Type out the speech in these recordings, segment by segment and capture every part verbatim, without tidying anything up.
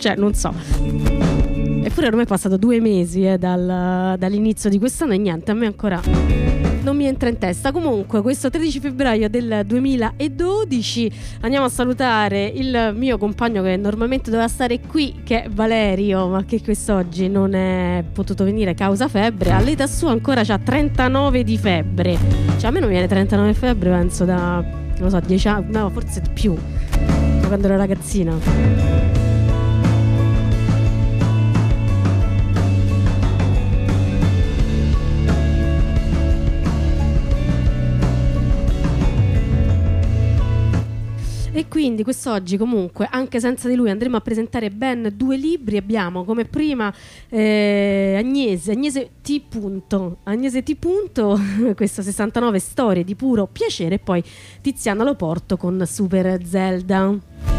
cioè non so. Eppure ormai è passato due mesi eh, dal, dall'inizio di quest'anno e niente, a me ancora non mi entra in testa. Comunque questo tredici febbraio del duemiladodici andiamo a salutare il mio compagno che normalmente doveva stare qui, che è Valerio, ma che quest'oggi non è potuto venire causa febbre. All'età sua ancora c'ha trentanove di febbre, cioè a me non viene trentanove febbre penso da, non lo so, dieci anni, no forse di più, da quando ero ragazzina. E quindi quest'oggi comunque, anche senza di lui, andremo a presentare ben due libri. Abbiamo come prima eh, Agnese, Agnese T. Punto, Agnese T. Punto, queste sessantanove storie di puro piacere, e poi Tiziana Loporto con Super Zelda.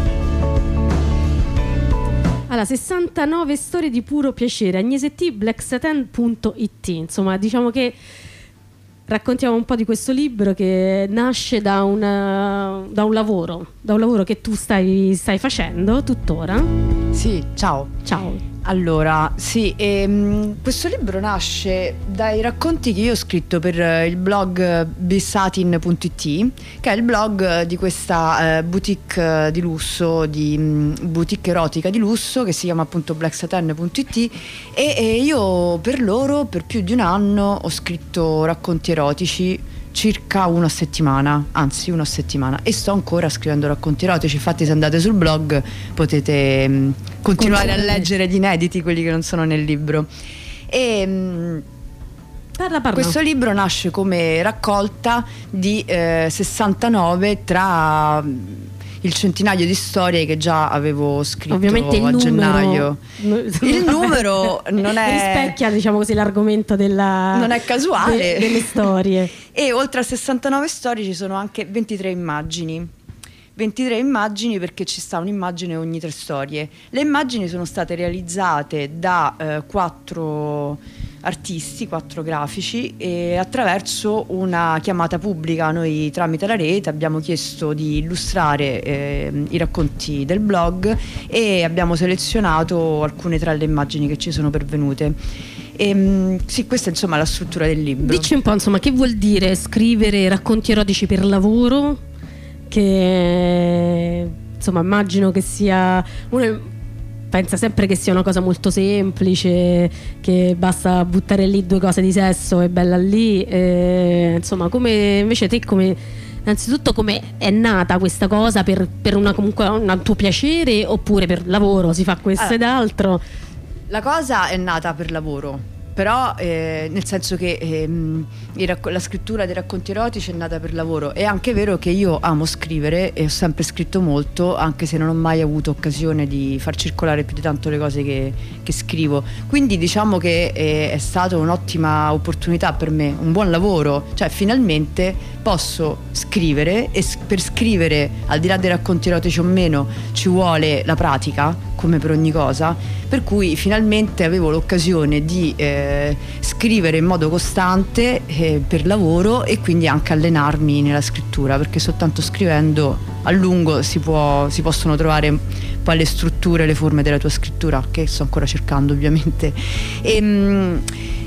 Allora, sessantanove storie di puro piacere, Agnese T. black satan punto it. Insomma, diciamo che raccontiamo un po' di questo libro che nasce da, una, da un lavoro, da un lavoro che tu stai, stai facendo tuttora. Sì, ciao. Ciao. Allora, sì, ehm, questo libro nasce dai racconti che io ho scritto per il blog bissatin punto it, che è il blog di questa eh, boutique di lusso, di mh, boutique erotica di lusso, che si chiama appunto black satan punto it, e, e io per loro per più di un anno ho scritto racconti erotici, circa una a settimana, anzi una a settimana, e sto ancora scrivendo racconti erotici. Infatti se andate sul blog potete mh, continuare a leggere gli inediti, quelli che non sono nel libro. E mh, parla, parla. questo libro nasce come raccolta di eh, sessantanove tra il centinaio di storie che già avevo scritto. Ovviamente il a numero, gennaio. Il numero non è, rispecchia, diciamo così, l'argomento della, non è casuale, de, delle storie. E oltre a sessantanove storie ci sono anche ventitré immagini. ventitré immagini perché ci sta un'immagine ogni tre storie. Le immagini sono state realizzate da eh, quattro artisti, quattro grafici, e attraverso una chiamata pubblica. Noi tramite la rete abbiamo chiesto di illustrare eh, i racconti del blog e abbiamo selezionato alcune tra le immagini che ci sono pervenute. E, sì, questa è insomma la struttura del libro. Dici un po', insomma, che vuol dire scrivere racconti erotici per lavoro? Che insomma immagino che sia, uno pensa sempre che sia una cosa molto semplice, che basta buttare lì due cose di sesso e bella lì, e, insomma, come invece te, come innanzitutto come è nata questa cosa, per, per una, comunque un tuo piacere oppure per lavoro, si fa questo allora, ed altro? La cosa è nata per lavoro, però eh, nel senso che ehm, racc- la scrittura dei racconti erotici è nata per lavoro. È anche vero che io amo scrivere e ho sempre scritto molto, anche se non ho mai avuto occasione di far circolare più di tanto le cose che, che scrivo. Quindi diciamo che è, è stata un'ottima opportunità per me, un buon lavoro, cioè finalmente posso scrivere, e per scrivere, al di là dei racconti erotici o meno, ci vuole la pratica, come per ogni cosa, per cui finalmente avevo l'occasione di eh, scrivere in modo costante eh, per lavoro, e quindi anche allenarmi nella scrittura, perché soltanto scrivendo a lungo si, può, si possono trovare poi le strutture, le forme della tua scrittura, che sto ancora cercando ovviamente. E, mh,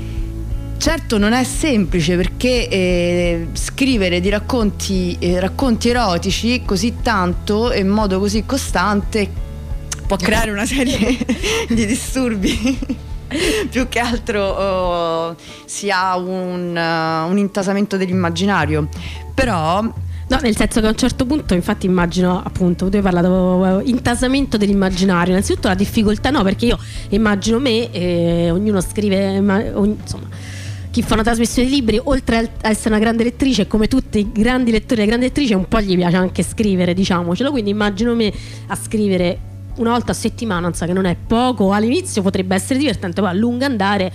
certo non è semplice, perché eh, scrivere di racconti, eh, racconti erotici così tanto e in modo così costante può creare una serie di disturbi. Più che altro oh, si ha un, uh, un intasamento dell'immaginario, però no, nel senso che a un certo punto, infatti immagino, appunto, tu hai parlato uh, intasamento dell'immaginario. Innanzitutto la difficoltà, no, perché io immagino me, eh, ognuno scrive, ma, ogni, insomma, chi fa una trasmissione di libri, oltre a essere una grande lettrice, come tutti i grandi lettori e grandi lettrici, un po' gli piace anche scrivere, diciamocelo. Quindi immagino me a scrivere una volta a settimana, non so, che non è poco. All'inizio potrebbe essere divertente, poi a lungo andare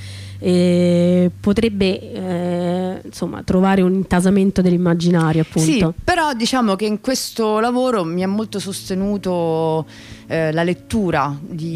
eh, potrebbe eh, insomma trovare un intasamento dell'immaginario, appunto. Sì, però diciamo che in questo lavoro mi ha molto sostenuto eh, la lettura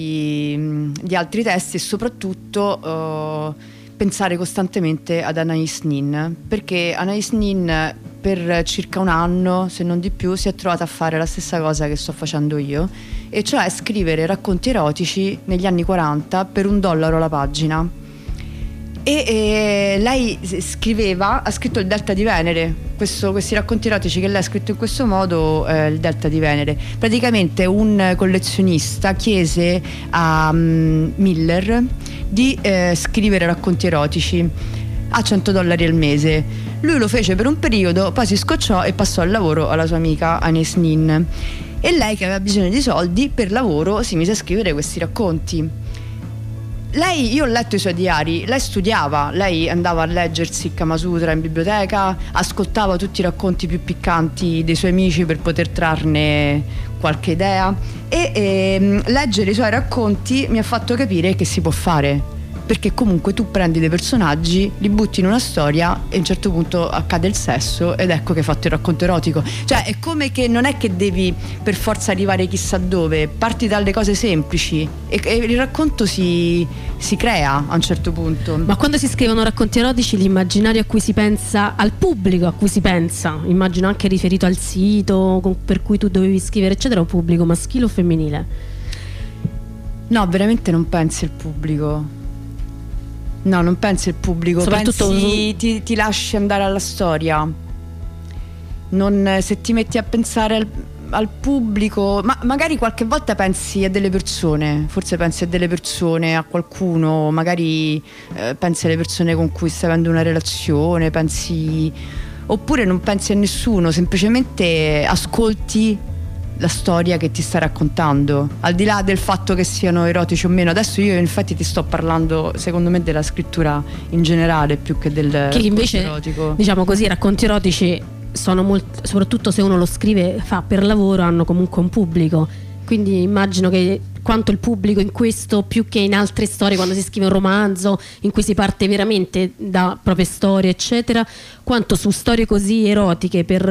di, di altri testi, e soprattutto eh, pensare costantemente ad Anais Nin, perché Anais Nin per circa un anno, se non di più, si è trovata a fare la stessa cosa che sto facendo io, e cioè scrivere racconti erotici negli anni quaranta per un dollaro la pagina. E, e lei scriveva, ha scritto il Delta di Venere, questo, questi racconti erotici che lei ha scritto in questo modo, eh, il Delta di Venere. Praticamente un collezionista chiese a um, Miller di eh, scrivere racconti erotici a cento dollari al mese. Lui lo fece per un periodo, poi si scocciò e passò il lavoro alla sua amica Anais Nin, e lei, che aveva bisogno di soldi per lavoro, si mise a scrivere questi racconti. Lei, io ho letto i suoi diari, lei studiava, lei andava a leggersi Kama Sutra in biblioteca, ascoltava tutti i racconti più piccanti dei suoi amici per poter trarne qualche idea, e ehm, leggere i suoi racconti mi ha fatto capire che si può fare, perché comunque tu prendi dei personaggi, li butti in una storia e a un certo punto accade il sesso ed ecco che hai fatto il racconto erotico. Cioè è come che non è che devi per forza arrivare chissà dove, parti dalle cose semplici e, e il racconto si, si crea a un certo punto. Ma quando si scrivono racconti erotici, l'immaginario a cui si pensa, al pubblico a cui si pensa, immagino anche riferito al sito con, per cui tu dovevi scrivere eccetera, un pubblico maschile o femminile? No, veramente non pensi al pubblico. No, non pensi al pubblico, soprattutto pensi, ti, ti lasci andare alla storia. Non, se ti metti a pensare al, al pubblico, ma magari qualche volta pensi a delle persone, forse pensi a delle persone, a qualcuno, magari eh, pensi alle persone con cui stai avendo una relazione, pensi, oppure non pensi a nessuno, semplicemente ascolti la storia che ti sta raccontando, al di là del fatto che siano erotici o meno. Adesso io infatti ti sto parlando secondo me della scrittura in generale più che del che invece erotico. Diciamo così, i racconti erotici sono molto, soprattutto se uno lo scrive, fa per lavoro, hanno comunque un pubblico, quindi immagino che quanto il pubblico in questo, più che in altre storie, quando si scrive un romanzo in cui si parte veramente da proprie storie eccetera, quanto su storie così erotiche per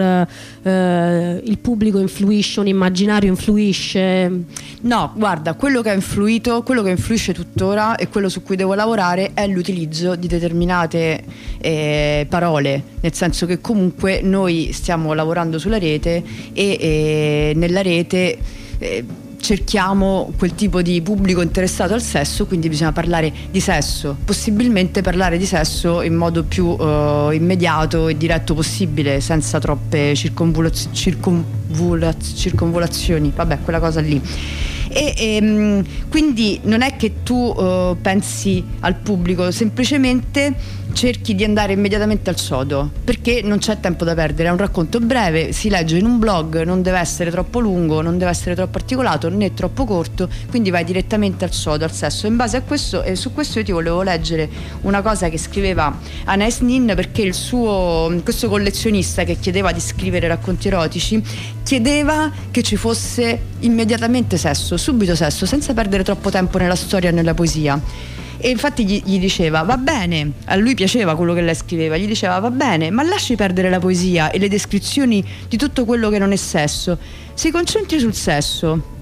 eh, il pubblico influisce, un immaginario influisce. No, guarda, quello che ha influito, quello che influisce tuttora e quello su cui devo lavorare è l'utilizzo di determinate eh, parole, nel senso che comunque noi stiamo lavorando sulla rete e eh, nella rete eh, cerchiamo quel tipo di pubblico interessato al sesso, quindi bisogna parlare di sesso, possibilmente parlare di sesso in modo più uh, immediato e diretto possibile, senza troppe circonvolaz- circonvolaz- circonvolazioni, vabbè, quella cosa lì. E, e quindi non è che tu uh, pensi al pubblico, semplicemente cerchi di andare immediatamente al sodo, perché non c'è tempo da perdere, è un racconto breve, si legge in un blog, non deve essere troppo lungo, non deve essere troppo articolato né troppo corto, quindi vai direttamente al sodo, al sesso. In base a questo, e su questo io ti volevo leggere una cosa che scriveva Anais Nin, perché il suo, questo collezionista che chiedeva di scrivere racconti erotici chiedeva che ci fosse immediatamente sesso, subito sesso, senza perdere troppo tempo nella storia e nella poesia. E infatti gli, gli diceva va bene, a lui piaceva quello che lei scriveva, gli diceva va bene, ma lasci perdere la poesia e le descrizioni di tutto quello che non è sesso, si concentri sul sesso.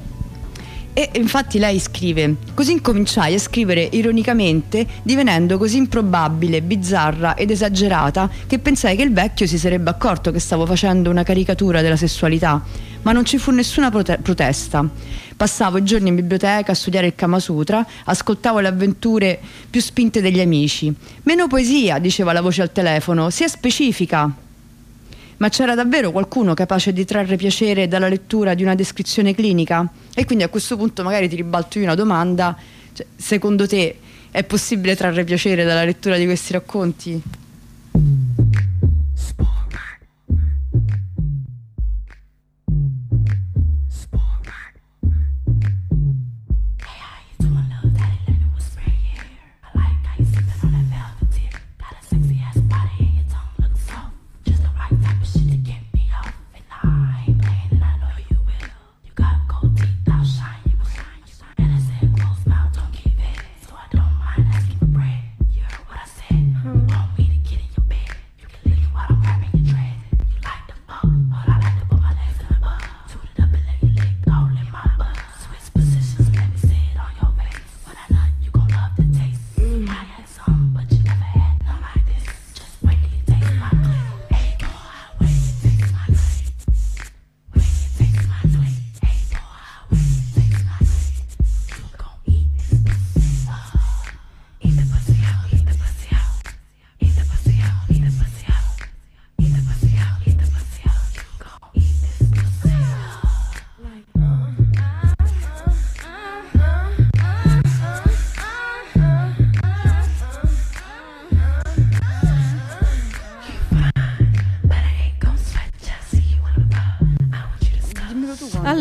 E infatti lei scrive: così incominciai a scrivere ironicamente, divenendo così improbabile, bizzarra ed esagerata che pensai che il vecchio si sarebbe accorto che stavo facendo una caricatura della sessualità, ma non ci fu nessuna prote- protesta. Passavo i giorni in biblioteca a studiare il Kama Sutra, ascoltavo le avventure più spinte degli amici. Meno poesia, diceva la voce al telefono, sia specifica. Ma c'era davvero qualcuno capace di trarre piacere dalla lettura di una descrizione clinica? E quindi a questo punto magari ti ribalto io una domanda, cioè, secondo te è possibile trarre piacere dalla lettura di questi racconti? Want me to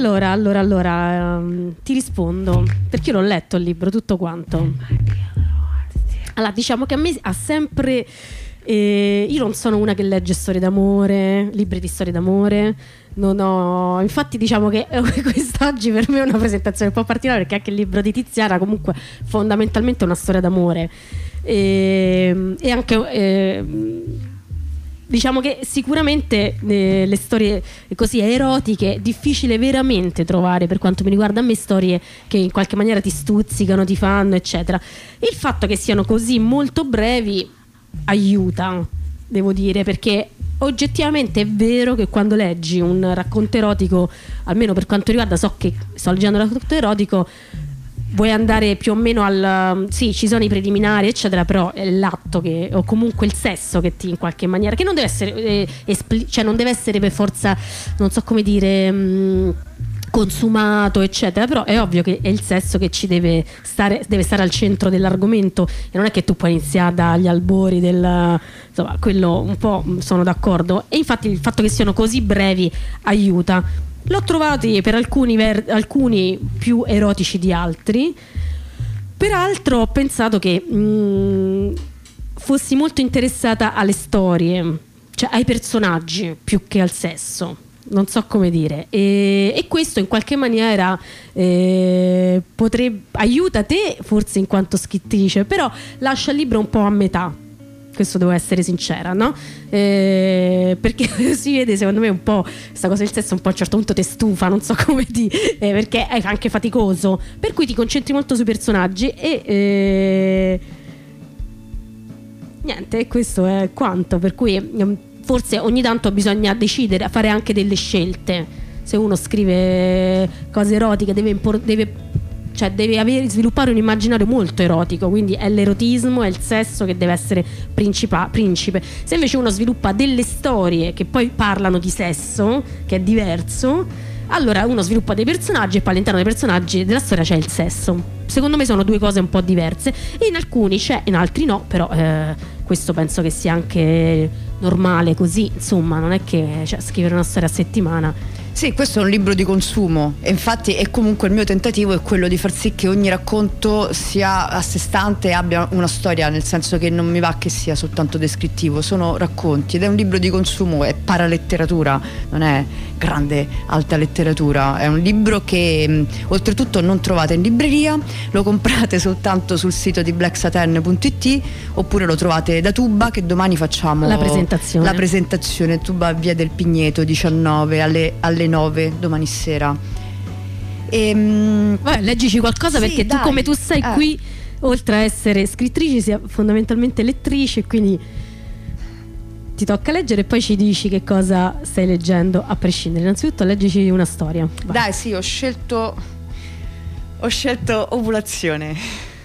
Allora, allora, allora, um, ti rispondo, perché io l'ho letto il libro, tutto quanto. Allora, diciamo che a me ha sempre... Eh, io non sono una che legge storie d'amore, libri di storie d'amore, non ho... Infatti diciamo che quest'oggi per me è una presentazione un po' particolare, perché anche il libro di Tiziana comunque fondamentalmente è una storia d'amore. E, e anche... Eh, diciamo che sicuramente eh, le storie così erotiche è difficile veramente trovare, per quanto mi riguarda a me, storie che in qualche maniera ti stuzzicano, ti fanno eccetera. Il fatto che siano così molto brevi aiuta, devo dire, perché oggettivamente è vero che quando leggi un racconto erotico, almeno per quanto riguarda, so che sto leggendo un racconto erotico, vuoi andare più o meno al... sì, ci sono i preliminari eccetera, però è l'atto che, o comunque il sesso che ti in qualche maniera, che non deve essere eh, espli- cioè non deve essere per forza, non so come dire, mh, consumato eccetera, però è ovvio che è il sesso che ci deve stare, deve stare al centro dell'argomento, e non è che tu puoi iniziare dagli albori del... insomma, quello un po' sono d'accordo, e infatti il fatto che siano così brevi aiuta. L'ho trovati per alcuni, ver- alcuni più erotici di altri. Peraltro ho pensato che mh, fossi molto interessata alle storie, cioè ai personaggi più che al sesso, non so come dire, e, e questo in qualche maniera eh, potrebbe, aiuta te forse in quanto scrittrice, però lascia il libro un po' a metà. Questo devo essere sincera, no? Eh, perché si vede secondo me un po' questa cosa del sesso, un po' a un certo punto ti stufa, non so come dire, eh, perché è anche faticoso, per cui ti concentri molto sui personaggi e eh, niente, questo è quanto, per cui forse ogni tanto bisogna decidere, fare anche delle scelte. Se uno scrive cose erotiche deve, impor- deve cioè deve avere, sviluppare un immaginario molto erotico, quindi è l'erotismo, è il sesso che deve essere principa, principe. Se invece uno sviluppa delle storie che poi parlano di sesso, che è diverso, allora uno sviluppa dei personaggi e poi all'interno dei personaggi della storia c'è il sesso. Secondo me sono due cose un po' diverse, e in alcuni c'è, in altri no, però eh, questo penso che sia anche normale così, insomma, non è che, cioè, scrivere una storia a settimana. Sì, questo è un libro di consumo, e infatti è comunque il mio tentativo è quello di far sì che ogni racconto sia a sé stante e abbia una storia, nel senso che non mi va che sia soltanto descrittivo, sono racconti ed è un libro di consumo, è paraletteratura, non è grande alta letteratura, è un libro che mh, oltretutto non trovate in libreria, lo comprate soltanto sul sito di black satin punto it oppure lo trovate da Tuba, che domani facciamo la presentazione, la presentazione Tuba via del Pigneto diciannove alle, alle nove domani sera. E, vabbè, leggici qualcosa, sì, perché dai, tu come tu sei eh. qui, oltre a essere scrittrice, sei fondamentalmente lettrice, quindi ti tocca leggere e poi ci dici che cosa stai leggendo a prescindere. Innanzitutto leggici una storia. Vai. Dai, sì, ho scelto ho scelto Ovulazione.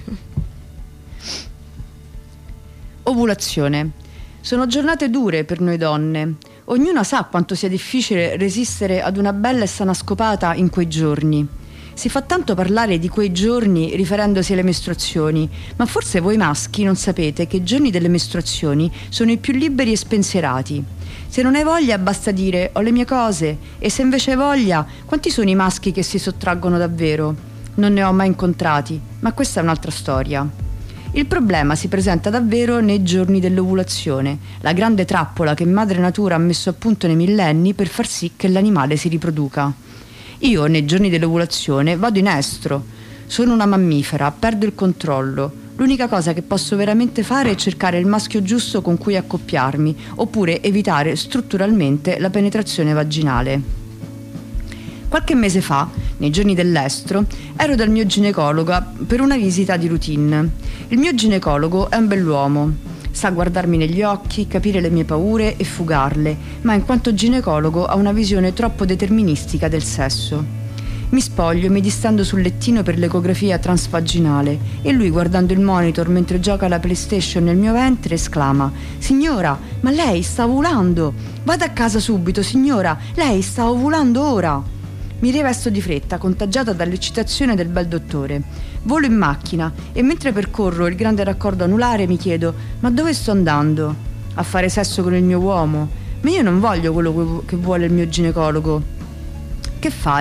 Ovulazione. Sono giornate dure per noi donne. Ognuna sa quanto sia difficile resistere ad una bella e sana scopata in quei giorni. Si fa tanto parlare di quei giorni riferendosi alle mestruazioni, ma forse voi maschi non sapete che i giorni delle mestruazioni sono i più liberi e spensierati. Se non hai voglia basta dire ho le mie cose, e se invece hai voglia, quanti sono i maschi che si sottraggono davvero? Non ne ho mai incontrati, ma questa è un'altra storia. Il problema si presenta davvero nei giorni dell'ovulazione, la grande trappola che Madre Natura ha messo a punto nei millenni per far sì che l'animale si riproduca. Io, nei giorni dell'ovulazione, vado in estro. Sono una mammifera, perdo il controllo. L'unica cosa che posso veramente fare è cercare il maschio giusto con cui accoppiarmi, oppure evitare strutturalmente la penetrazione vaginale. Qualche mese fa, nei giorni dell'estro, ero dal mio ginecologo per una visita di routine. Il mio ginecologo è un bell'uomo. Sa guardarmi negli occhi, capire le mie paure e fugarle, ma in quanto ginecologo ha una visione troppo deterministica del sesso. Mi spoglio e mi distendo sul lettino per l'ecografia transvaginale e lui, guardando il monitor mentre gioca alla PlayStation nel mio ventre, esclama: «Signora, ma lei sta ovulando! Vada a casa subito, signora! Lei sta ovulando ora!» Mi rivesto di fretta, contagiata dall'eccitazione del bel dottore. Volo in macchina e mentre percorro il grande raccordo anulare mi chiedo: ma dove sto andando? A fare sesso con il mio uomo? Ma io non voglio quello che vuole il mio ginecologo. Che fare?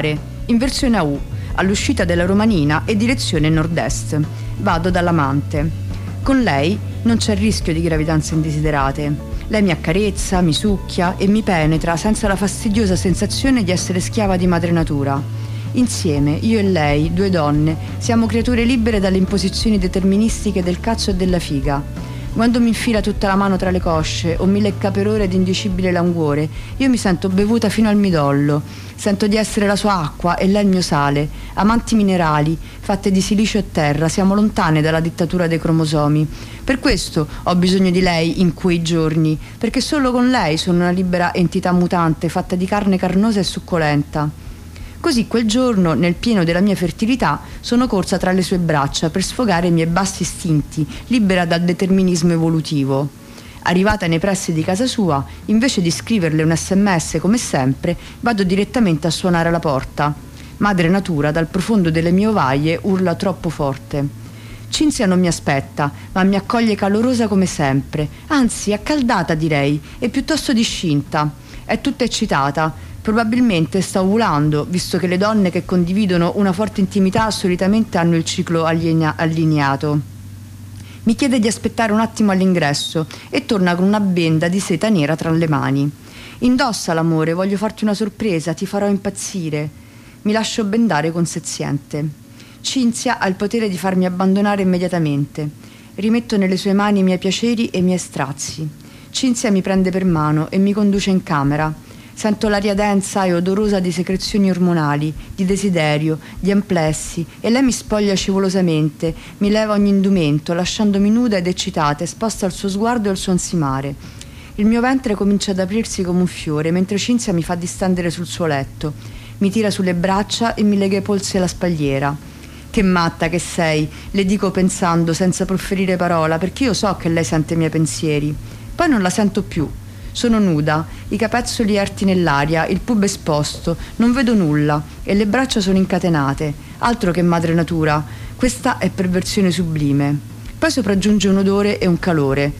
in versione a U, all'uscita della Romanina e direzione nord-est. Vado dall'amante. Con lei non c'è rischio di gravidanze indesiderate. Lei mi accarezza, mi succhia e mi penetra senza la fastidiosa sensazione di essere schiava di madre natura. Insieme, io e lei, due donne, siamo creature libere dalle imposizioni deterministiche del cazzo e della figa. Quando mi infila tutta la mano tra le cosce o mi lecca per ore d'indicibile languore, io mi sento bevuta fino al midollo. Sento di essere la sua acqua e lei il mio sale. Amanti minerali, fatte di silicio e terra, siamo lontane dalla dittatura dei cromosomi. Per questo ho bisogno di lei in quei giorni, perché solo con lei sono una libera entità mutante, fatta di carne carnosa e succolenta. Così quel giorno, nel pieno della mia fertilità, sono corsa tra le sue braccia per sfogare i miei bassi istinti, libera dal determinismo evolutivo. Arrivata nei pressi di casa sua, invece di scriverle un sms come sempre, vado direttamente a suonare alla porta. Madre natura, dal profondo delle mie ovaie, urla troppo forte. Cinzia non mi aspetta, ma mi accoglie calorosa come sempre, anzi accaldata direi, e piuttosto discinta. È tutta eccitata. Probabilmente sta ovulando, visto che le donne che condividono una forte intimità solitamente hanno il ciclo allinea- allineato. Mi chiede di aspettare un attimo all'ingresso e torna con una benda di seta nera tra le mani. Indossa l'amore, voglio farti una sorpresa, ti farò impazzire. Mi lascio bendare consenziente. Cinzia ha il potere di farmi abbandonare immediatamente. Rimetto nelle sue mani i miei piaceri e i miei strazi. Cinzia mi prende per mano e mi conduce in camera. Sento l'aria densa e odorosa di secrezioni ormonali, di desiderio, di amplessi, e lei mi spoglia scivolosamente, mi leva ogni indumento, lasciandomi nuda ed eccitata, esposta al suo sguardo e al suo ansimare. Il mio ventre comincia ad aprirsi come un fiore, mentre Cinzia mi fa distendere sul suo letto. Mi tira sulle braccia e mi lega i polsi alla spalliera. Che matta che sei, le dico pensando, senza profferire parola, perché io so che lei sente i miei pensieri. Poi non la sento più. Sono nuda, i capezzoli erti nell'aria, il pube esposto, non vedo nulla e le braccia sono incatenate. Altro che madre natura, questa è perversione sublime. Poi sopraggiunge un odore e un calore.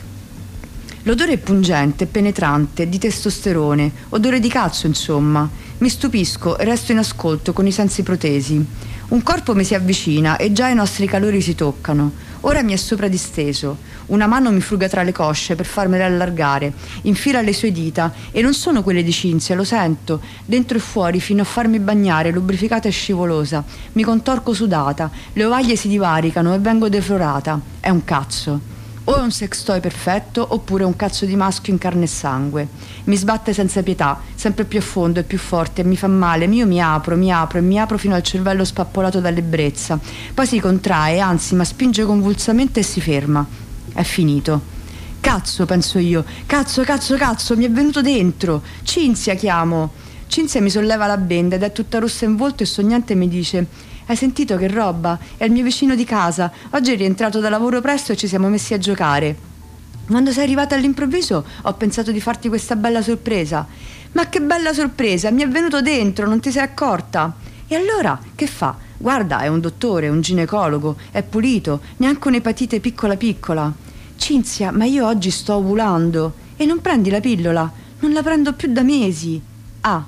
L'odore è pungente, penetrante, di testosterone, odore di cazzo insomma. Mi stupisco e resto in ascolto con i sensi protesi. Un corpo mi si avvicina e già i nostri calori si toccano. Ora mi è sopra disteso. Una mano mi fruga tra le cosce per farmele allargare, infila le sue dita e non sono quelle di Cinzia, lo sento, dentro e fuori fino a farmi bagnare, lubrificata e scivolosa. Mi contorco sudata, le ovaie si divaricano e vengo deflorata. È un cazzo. O è un sex toy perfetto oppure un cazzo di maschio in carne e sangue. Mi sbatte senza pietà, sempre più a fondo e più forte e mi fa male. Io mi apro, mi apro e mi apro fino al cervello spappolato dall'ebbrezza. Poi si contrae, anzi ma spinge convulsamente e si ferma. È finito. Cazzo, penso io. Cazzo, cazzo, cazzo, mi è venuto dentro. Cinzia chiamo. Cinzia mi solleva la benda ed è tutta rossa in volto e sognante mi dice: hai sentito che roba? È il mio vicino di casa. Oggi è rientrato da lavoro presto e ci siamo messi a giocare. Quando sei arrivata all'improvviso ho pensato di farti questa bella sorpresa. Ma che bella sorpresa, mi è venuto dentro, non ti sei accorta? E allora che fa? Guarda, è un dottore, un ginecologo, è pulito, neanche un'epatite piccola piccola. Cinzia, ma io oggi sto ovulando. E non prendi la pillola? Non la prendo più da mesi. Ah,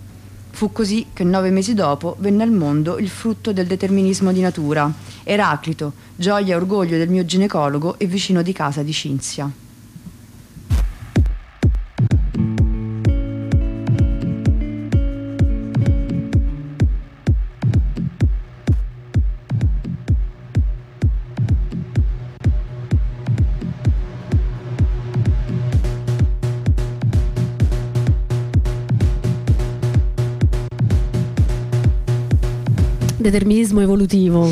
fu così che nove mesi dopo venne al mondo il frutto del determinismo di natura, Eraclito, gioia e orgoglio del mio ginecologo e vicino di casa di Cinzia. Determinismo evolutivo.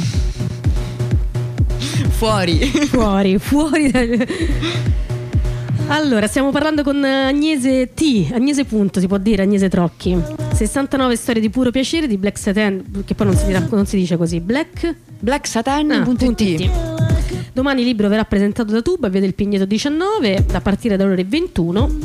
Fuori. Fuori, fuori. Dal... Allora, stiamo parlando con Agnese T. Agnese punto, si può dire, Agnese Trocchi. sessantanove storie di puro piacere di Black Satin, che poi non si, non si dice così. Black Black Satin ah, punto it. Domani il libro verrà presentato da Tuba, via del Pigneto diciannove, a partire dalle ore ventuno.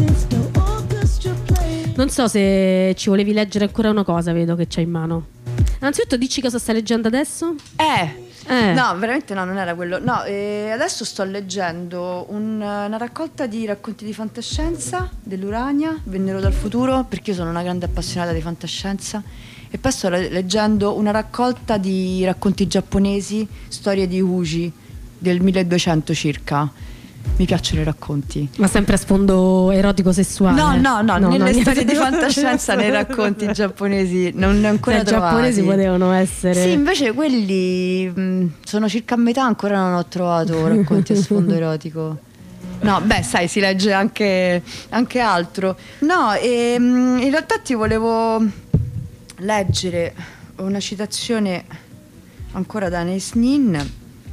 Non so se ci volevi leggere ancora una cosa, vedo che c'hai in mano. Innanzitutto dici cosa stai leggendo adesso? Eh, Eh. no, veramente no, non era quello. No, eh, adesso sto leggendo un- una raccolta di racconti di fantascienza dell'Urania, Vennero dal futuro, perché io sono una grande appassionata di fantascienza. E poi sto le- leggendo una raccolta di racconti giapponesi, storie di Uji del milleduecento circa. Mi piacciono i racconti. Ma sempre a sfondo erotico sessuale? No, no, no, nelle niente. storie di fantascienza, nei racconti giapponesi non ne ho ancora Cioè, trovati. giapponesi potevano essere. Sì, invece quelli mh, sono circa a metà, ancora non ho trovato racconti a sfondo erotico. No, beh, sai, si legge anche, anche altro. No, e, mh, in realtà ti volevo leggere una citazione ancora da Anais Nin,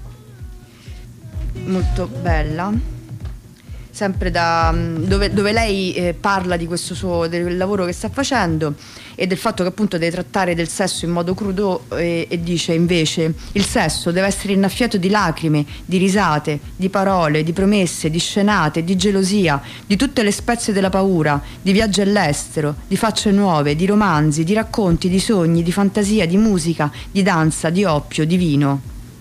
molto bella, sempre da dove, dove lei eh, parla di questo suo del lavoro che sta facendo e del fatto che appunto deve trattare del sesso in modo crudo, eh, e dice invece: il sesso deve essere innaffiato di lacrime, di risate, di parole, di promesse, di scenate, di gelosia, di tutte le spezie della paura, di viaggi all'estero, di facce nuove, di romanzi, di racconti, di sogni, di fantasia, di musica, di danza, di oppio, di vino.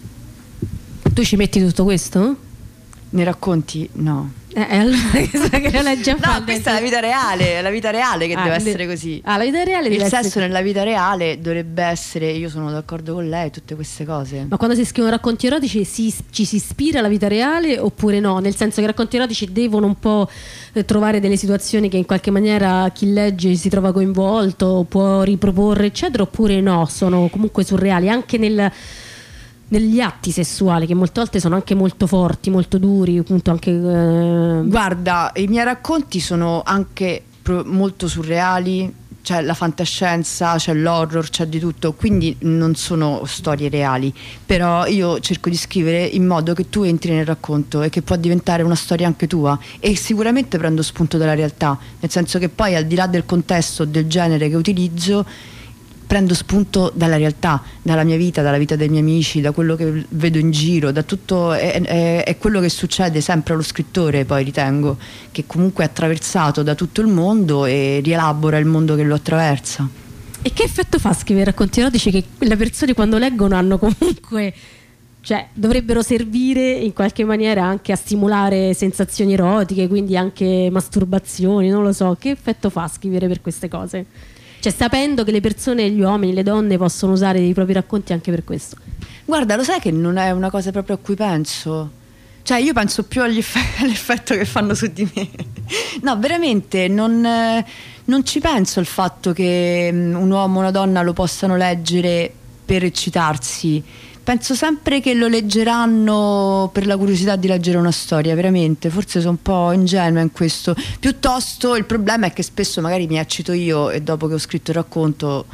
Tu ci metti tutto questo? Nei racconti no. Eh, eh, allora che lo leggi a No, fare? questa è la vita reale, è la vita reale che Ah, deve le- essere così. Ah, la vita reale Il deve sesso essere... nella vita reale dovrebbe essere, io sono d'accordo con lei, tutte queste cose. Ma quando si scrivono racconti erotici si- ci si ispira alla vita reale oppure no? Nel senso che i racconti erotici devono un po' eh, trovare delle situazioni che in qualche maniera chi legge si trova coinvolto, può riproporre eccetera, oppure no? Sono comunque surreali anche nel... negli atti sessuali, che molte volte sono anche molto forti, molto duri, appunto anche eh... Guarda, i miei racconti sono anche pro- molto surreali, c'è la fantascienza, c'è l'horror, c'è di tutto, quindi non sono storie reali, però io cerco di scrivere in modo che tu entri nel racconto e che può diventare una storia anche tua, e sicuramente prendo spunto dalla realtà, nel senso che poi al di là del contesto, del genere che utilizzo, prendo spunto dalla realtà, dalla mia vita, dalla vita dei miei amici, da quello che vedo in giro, da tutto, è, è, è quello che succede sempre allo scrittore, poi ritengo, che comunque è attraversato da tutto il mondo e rielabora il mondo che lo attraversa. E che effetto fa scrivere racconti erotici che le persone quando leggono hanno comunque, cioè dovrebbero servire in qualche maniera anche a stimolare sensazioni erotiche, quindi anche masturbazioni, non lo so, che effetto fa scrivere per queste cose? Cioè sapendo che le persone, gli uomini, le donne possono usare i propri racconti anche per questo. Guarda, lo sai che non è una cosa proprio a cui penso? Cioè io penso più agli effe- all'effetto che fanno su di me. No, veramente non, eh, non ci penso al fatto che mm, un uomo o una donna lo possano leggere per eccitarsi. Penso sempre che lo leggeranno per la curiosità di leggere una storia, veramente. Forse sono un po' ingenua in questo. Piuttosto il problema è che spesso magari mi eccito io e dopo che ho scritto il racconto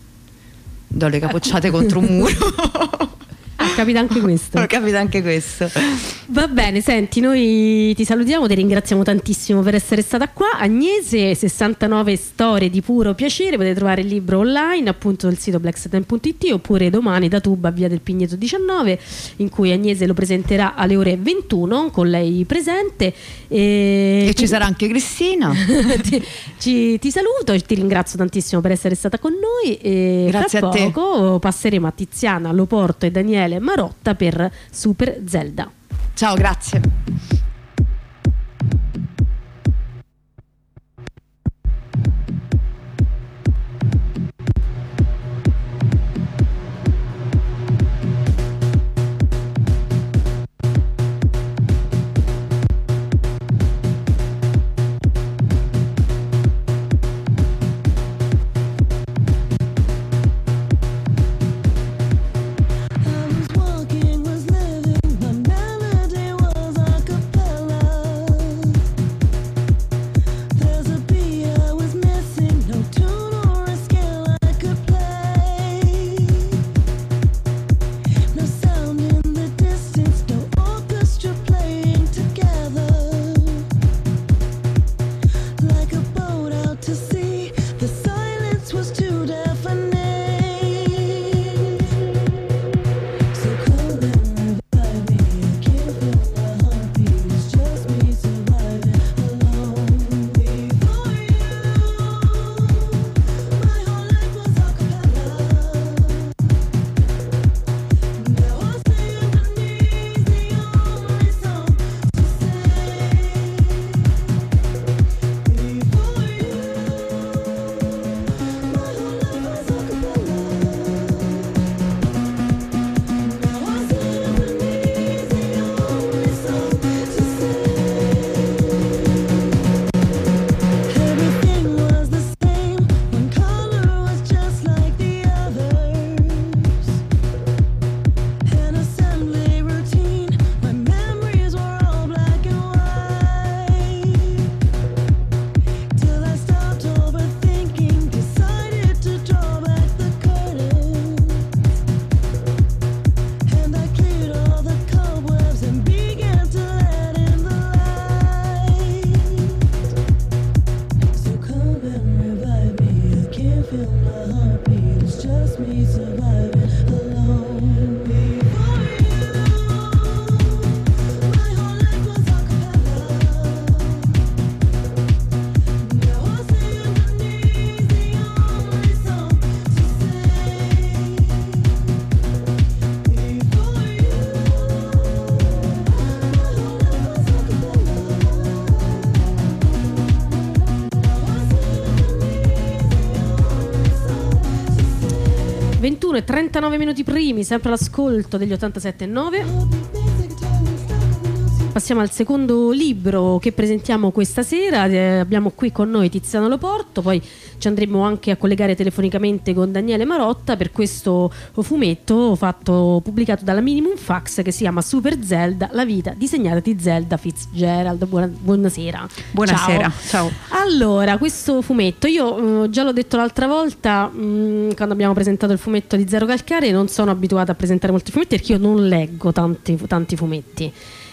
do le capocciate contro un muro. Ah, capita anche questo. Capita anche questo. Va bene, senti, noi ti salutiamo, ti ringraziamo tantissimo per essere stata qua. Agnese, sessantanove storie di puro piacere, potete trovare il libro online appunto sul sito black satin punto it oppure domani da Tuba a via del Pigneto diciannove, in cui Agnese lo presenterà alle ore ventuno con lei presente. E, e ci sarà anche Cristina. ti, ci, ti saluto e ti ringrazio tantissimo per essere stata con noi. E grazie fra a te. poco passeremo a Tiziana Loporto e Daniele Marotta per Super Zelda. Ciao, grazie. I was walking, was living, my melody was a cappella. ventuno e trentanove minuti primi, sempre all'ascolto degli ottantasette e nove. Passiamo al secondo libro che presentiamo questa sera. Eh, abbiamo qui con noi Tiziano Loporto, poi ci andremo anche a collegare telefonicamente con Daniele Marotta per questo fumetto fatto, pubblicato dalla Minimum Fax, che si chiama Super Zelda, la vita disegnata di Zelda Fitzgerald. Buona, buonasera. Buonasera, ciao. ciao. Allora, questo fumetto, io eh, già l'ho detto l'altra volta, mh, quando abbiamo presentato il fumetto di Zero Calcare, non sono abituata a presentare molti fumetti perché io non leggo tanti, tanti fumetti.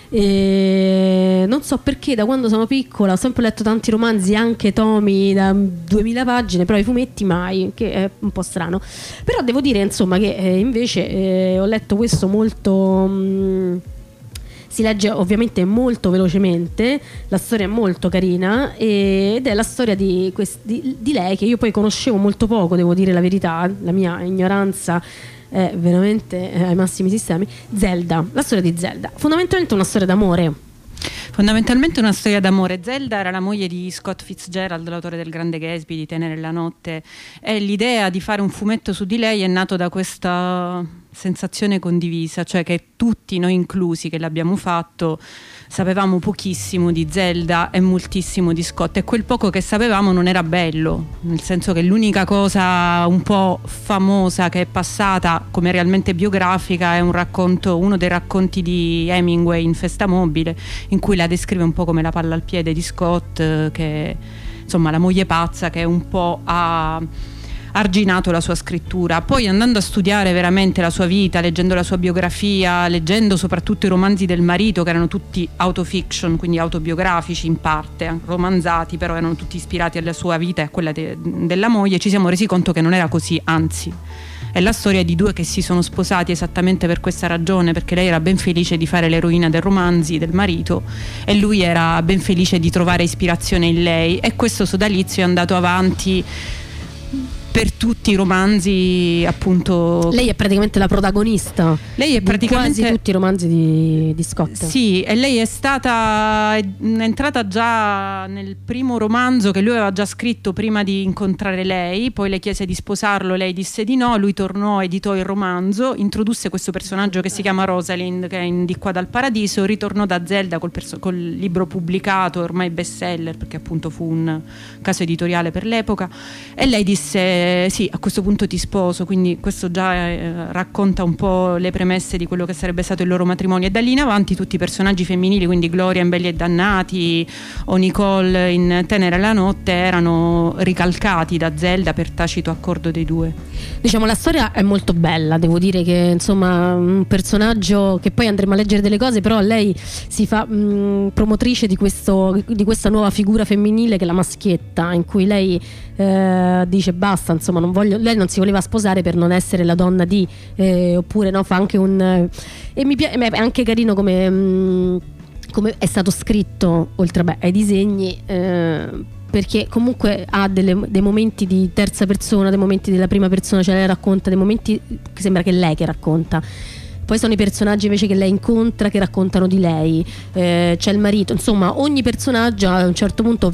E non so perché, da quando sono piccola ho sempre letto tanti romanzi, anche tomi da duemila pagine, però i fumetti mai, che è un po' strano. Però devo dire insomma che eh, invece eh, ho letto questo molto mh, si legge ovviamente molto velocemente, la storia è molto carina ed è la storia di, quest- di, di lei che io poi conoscevo molto poco, devo dire la verità, la mia ignoranza è veramente ai massimi sistemi. Zelda, la storia di Zelda, fondamentalmente una storia d'amore. Fondamentalmente una storia d'amore. Zelda era la moglie di Scott Fitzgerald, l'autore del Grande Gatsby, di Tenere la notte, e l'idea di fare un fumetto su di lei è nato da questa sensazione condivisa, cioè che tutti noi inclusi che l'abbiamo fatto sapevamo pochissimo di Zelda e moltissimo di Scott, e quel poco che sapevamo non era bello, nel senso che l'unica cosa un po' famosa che è passata come realmente biografica è un racconto, uno dei racconti di Hemingway in Festa Mobile, in cui la descrive un po' come la palla al piede di Scott, che insomma la moglie pazza che un po' ha arginato la sua scrittura. Poi andando a studiare veramente la sua vita, leggendo la sua biografia, leggendo soprattutto i romanzi del marito, che erano tutti autofiction, quindi autobiografici in parte, romanzati, però erano tutti ispirati alla sua vita e a quella de- della moglie, ci siamo resi conto che non era così, anzi è la storia di due che si sono sposati esattamente per questa ragione, perché lei era ben felice di fare l'eroina dei romanzi del marito e lui era ben felice di trovare ispirazione in lei, e questo sodalizio è andato avanti per tutti i romanzi, appunto. Lei è praticamente la protagonista. Lei è praticamente di quasi tutti i romanzi di, di Scott. Sì, e lei è stata è entrata già nel primo romanzo che lui aveva già scritto prima di incontrare lei, poi le chiese di sposarlo, lei disse di no, lui tornò, editò il romanzo, introdusse questo personaggio che si chiama Rosalind, che è in Di qua dal paradiso, ritornò da Zelda col, perso- col libro pubblicato, ormai bestseller, perché appunto fu un caso editoriale per l'epoca, e lei disse sì, a questo punto ti sposo, quindi questo già eh, racconta un po' le premesse di quello che sarebbe stato il loro matrimonio, e da lì in avanti tutti i personaggi femminili, quindi Gloria in Belli e Dannati o Nicole in Tenere la notte, erano ricalcati da Zelda per tacito accordo dei due. Diciamo, la storia è molto bella, devo dire che insomma un personaggio che poi andremo a leggere delle cose, però lei si fa mh, promotrice di, questo, di questa nuova figura femminile che è la maschietta, in cui lei eh, dice basta, insomma non voglio, lei non si voleva sposare per non essere la donna di eh, oppure no, fa anche un eh, e mi piace, è anche carino come, mh, come è stato scritto, oltre beh, ai disegni, eh, perché comunque ha delle, dei momenti di terza persona, dei momenti della prima persona, cioè lei racconta dei momenti che sembra che è lei che racconta, poi sono i personaggi invece che lei incontra che raccontano di lei, eh, c'è il marito, insomma ogni personaggio a un certo punto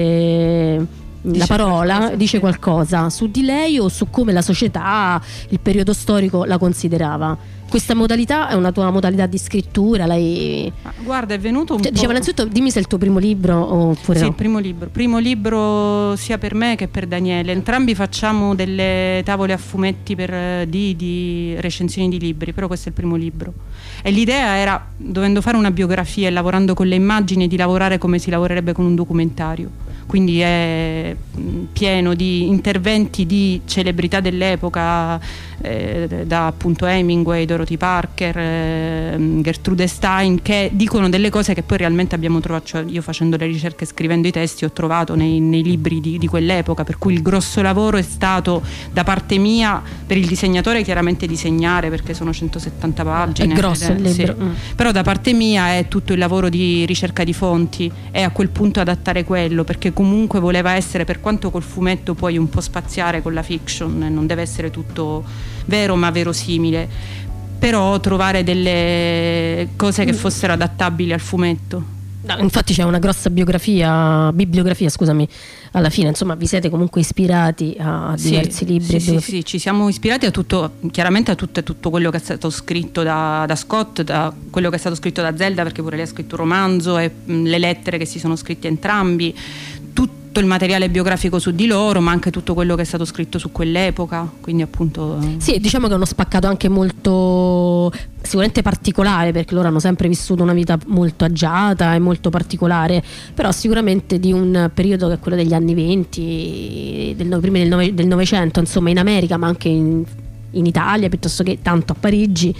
prende la parola, qualcosa, dice qualcosa su di lei o su come la società, il periodo storico la considerava. Questa modalità è una tua modalità di scrittura? Lei... Guarda, è venuto un cioè, po'... Diceva innanzitutto, dimmi se è il tuo primo libro oppure sì, no. il primo libro. Primo libro sia per me che per Daniele. Entrambi facciamo delle tavole a fumetti per, di, di recensioni di libri, però questo è il primo libro. E l'idea era, dovendo fare una biografia e lavorando con le immagini, di lavorare come si lavorerebbe con un documentario. Quindi è pieno di interventi di celebrità dell'epoca, eh, da appunto Hemingway, Dorothy Parker, eh, Gertrude Stein, che dicono delle cose che poi realmente abbiamo trovato, cioè io facendo le ricerche e scrivendo i testi ho trovato nei, nei libri di, di quell'epoca, per cui il grosso lavoro è stato da parte mia, per il disegnatore chiaramente disegnare, perché sono centosettanta pagine, è grosso il libro, sì. mm. Però da parte mia è tutto il lavoro di ricerca di fonti e a quel punto adattare quello, perché comunque voleva essere, per quanto col fumetto puoi un po' spaziare con la fiction, non deve essere tutto vero ma verosimile, però trovare delle cose che fossero adattabili al fumetto. No, infatti c'è una grossa biografia, bibliografia, scusami, alla fine, insomma, vi siete comunque ispirati a diversi sì, libri. Sì, sì, sì, ci siamo ispirati a tutto, chiaramente a tutto, tutto quello che è stato scritto da, da Scott, da quello che è stato scritto da Zelda, perché pure lei ha scritto un romanzo, e mh, le lettere che si sono scritte entrambi, tutto il materiale biografico su di loro, ma anche tutto quello che è stato scritto su quell'epoca, quindi appunto... Sì, diciamo che hanno spaccato anche molto, sicuramente particolare, perché loro hanno sempre vissuto una vita molto agiata e molto particolare, però sicuramente di un periodo che è quello degli anni venti, del, prima del, nove, del Novecento, insomma, in America, ma anche in, in Italia, piuttosto che tanto a Parigi.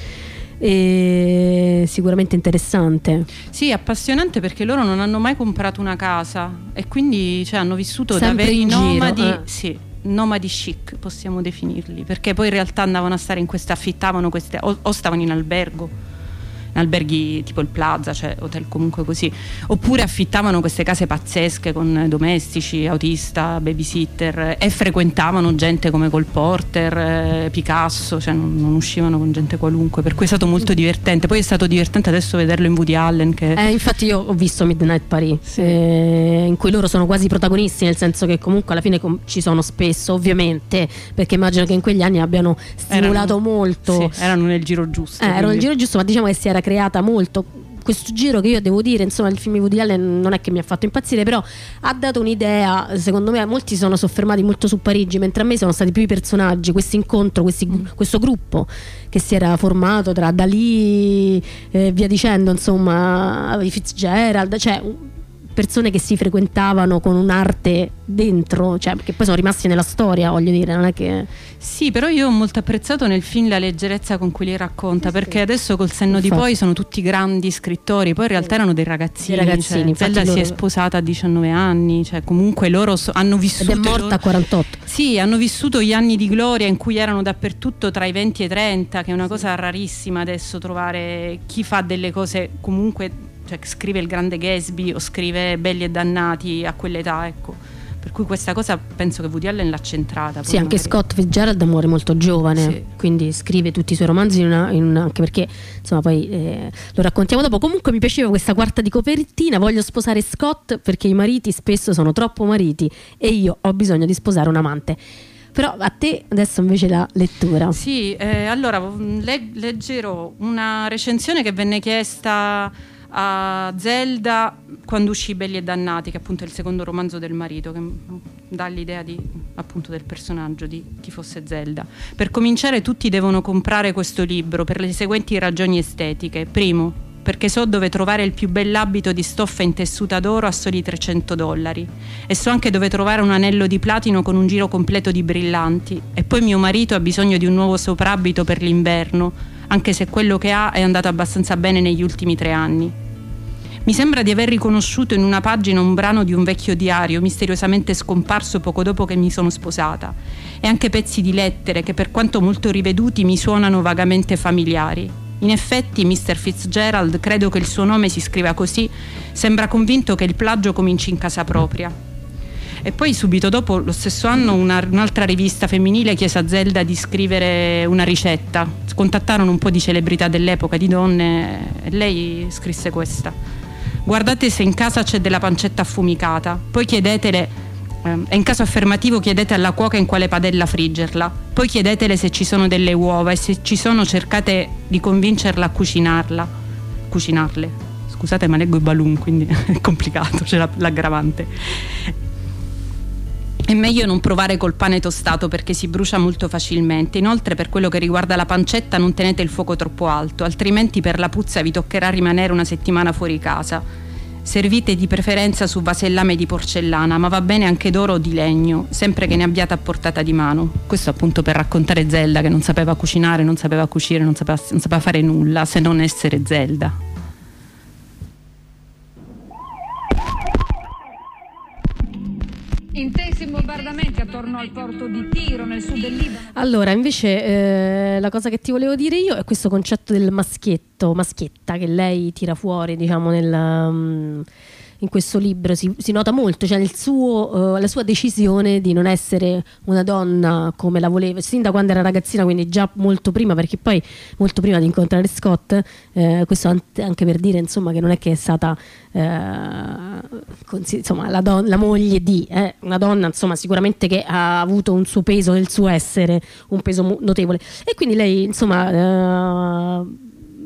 E sicuramente interessante. Sì, appassionante, perché loro non hanno mai comprato una casa e quindi, cioè, hanno vissuto sempre da veri in nomadi, giro, eh. sì, nomadi chic possiamo definirli, perché poi in realtà andavano a stare in queste, affittavano queste, o, o stavano in albergo, in alberghi tipo il Plaza, cioè hotel comunque così, oppure affittavano queste case pazzesche con domestici, autista, babysitter, e frequentavano gente come Cole Porter, eh, Picasso, cioè non, non uscivano con gente qualunque, per cui è stato molto divertente. Poi è stato divertente adesso vederlo in Woody Allen che... eh, infatti io ho visto Midnight Paris, sì. eh, in cui loro sono quasi protagonisti, nel senso che comunque alla fine com- ci sono spesso, ovviamente, perché immagino che in quegli anni abbiano stimolato erano, molto, sì, erano nel giro giusto, eh, erano nel giro giusto, ma diciamo che si era creata molto questo giro, che io devo dire, insomma, il film di Woody Allen non è che mi ha fatto impazzire, però ha dato un'idea, secondo me. Molti si sono soffermati molto su Parigi, mentre a me sono stati più i personaggi, questo incontro, questi, mm. questo gruppo che si era formato tra Dalì e via dicendo, insomma, Fitzgerald, cioè persone che si frequentavano con un'arte dentro, cioè che poi sono rimasti nella storia, voglio dire, non è che... Sì, però io ho molto apprezzato nel film la leggerezza con cui li racconta, perché adesso col senno Infatti. di poi sono tutti grandi scrittori, poi in realtà erano dei ragazzini, dei ragazzini, cioè, Zelda loro... si è sposata a diciannove anni, cioè comunque loro so- hanno vissuto... Ed è morta loro... a quarantotto. Sì, hanno vissuto gli anni di gloria in cui erano dappertutto tra i venti e i trenta, che è una cosa rarissima adesso, trovare chi fa delle cose comunque... cioè scrive il grande Gatsby o scrive Belli e Dannati a quell'età, ecco. Per cui questa cosa penso che Woody Allen l'ha centrata. Sì, anche magari. Scott Fitzgerald muore molto giovane, Sì. quindi scrive tutti i suoi romanzi in una, in una, anche perché insomma poi eh, lo raccontiamo dopo. Comunque mi piaceva questa quarta di copertina: voglio sposare Scott perché i mariti spesso sono troppo mariti e io ho bisogno di sposare un amante. Però a te adesso invece la lettura. Sì, eh, allora le- leggerò una recensione che venne chiesta a Zelda quando uscì Belli e Dannati, che appunto è il secondo romanzo del marito, che dà l'idea di, appunto, del personaggio, di chi fosse Zelda. Per cominciare, tutti devono comprare questo libro per le seguenti ragioni estetiche. Primo, perché so dove trovare il più bell'abito di stoffa intessuta d'oro a soli trecento dollari, e so anche dove trovare un anello di platino con un giro completo di brillanti, e poi mio marito ha bisogno di un nuovo soprabito per l'inverno, anche se quello che ha è andato abbastanza bene negli ultimi tre anni. Mi sembra di aver riconosciuto in una pagina un brano di un vecchio diario misteriosamente scomparso poco dopo che mi sono sposata, e anche pezzi di lettere che, per quanto molto riveduti, mi suonano vagamente familiari. In effetti mister Fitzgerald, credo che il suo nome si scriva così, sembra convinto che il plagio cominci in casa propria. E poi subito dopo, lo stesso anno, una, un'altra rivista femminile chiese a Zelda di scrivere una ricetta. Contattarono un po' di celebrità dell'epoca, di donne, e lei scrisse questa: guardate se in casa c'è della pancetta affumicata, poi chiedetele, eh, e in caso affermativo chiedete alla cuoca in quale padella friggerla, poi chiedetele se ci sono delle uova, e se ci sono cercate di convincerla a cucinarla cucinarle. Scusate, ma leggo i balloon, quindi è complicato, c'è la, l'aggravante. È meglio non provare col pane tostato perché si brucia molto facilmente. Inoltre, per quello che riguarda la pancetta, non tenete il fuoco troppo alto, altrimenti per la puzza vi toccherà rimanere una settimana fuori casa. Servite di preferenza su vasellame di porcellana, ma va bene anche d'oro o di legno, sempre che ne abbiate a portata di mano. Questo appunto per raccontare Zelda, che non sapeva cucinare, non sapeva cucire, non sapeva, non sapeva fare nulla se non essere Zelda. Intensi bombardamenti attorno al porto di Tiro nel sud del Libano. Allora, invece eh, la cosa che ti volevo dire io è questo concetto del maschietto, maschietta, che lei tira fuori, diciamo, nel, um, in questo libro si, si nota molto, cioè il suo, uh, la sua decisione di non essere una donna come la voleva sin da quando era ragazzina, quindi già molto prima, perché poi molto prima di incontrare Scott, eh, questo anche per dire insomma che non è che è stata eh, consi- insomma la, don- la moglie di eh, una donna insomma sicuramente che ha avuto un suo peso nel suo essere, un peso mo- notevole, e quindi lei insomma eh,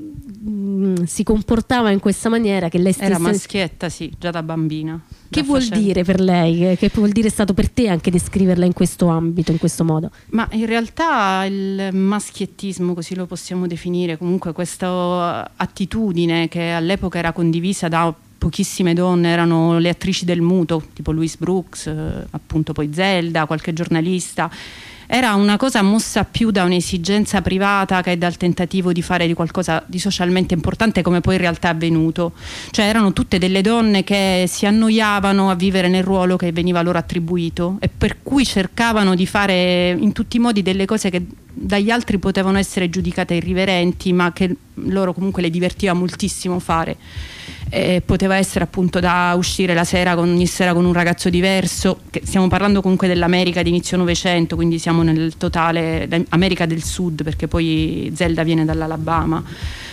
si comportava in questa maniera che lei stessa... Era maschietta, sì, già da bambina. Che vuol facendo. dire per lei? Che vuol dire stato per te anche descriverla in questo ambito, in questo modo? Ma in realtà il maschiettismo, così lo possiamo definire, comunque questa attitudine che all'epoca era condivisa da pochissime donne, erano le attrici del muto, tipo Louise Brooks, eh, appunto poi Zelda, qualche giornalista. Era una cosa mossa più da un'esigenza privata che dal tentativo di fare di qualcosa di socialmente importante, come poi in realtà è avvenuto. Cioè erano tutte delle donne che si annoiavano a vivere nel ruolo che veniva loro attribuito e per cui cercavano di fare in tutti i modi delle cose che dagli altri potevano essere giudicate irriverenti, ma che loro comunque le divertiva moltissimo fare. E poteva essere appunto da uscire la sera con, ogni sera con un ragazzo diverso, che stiamo parlando comunque dell'America di inizio Novecento, quindi siamo nel totale America del Sud, perché poi Zelda viene dall'Alabama.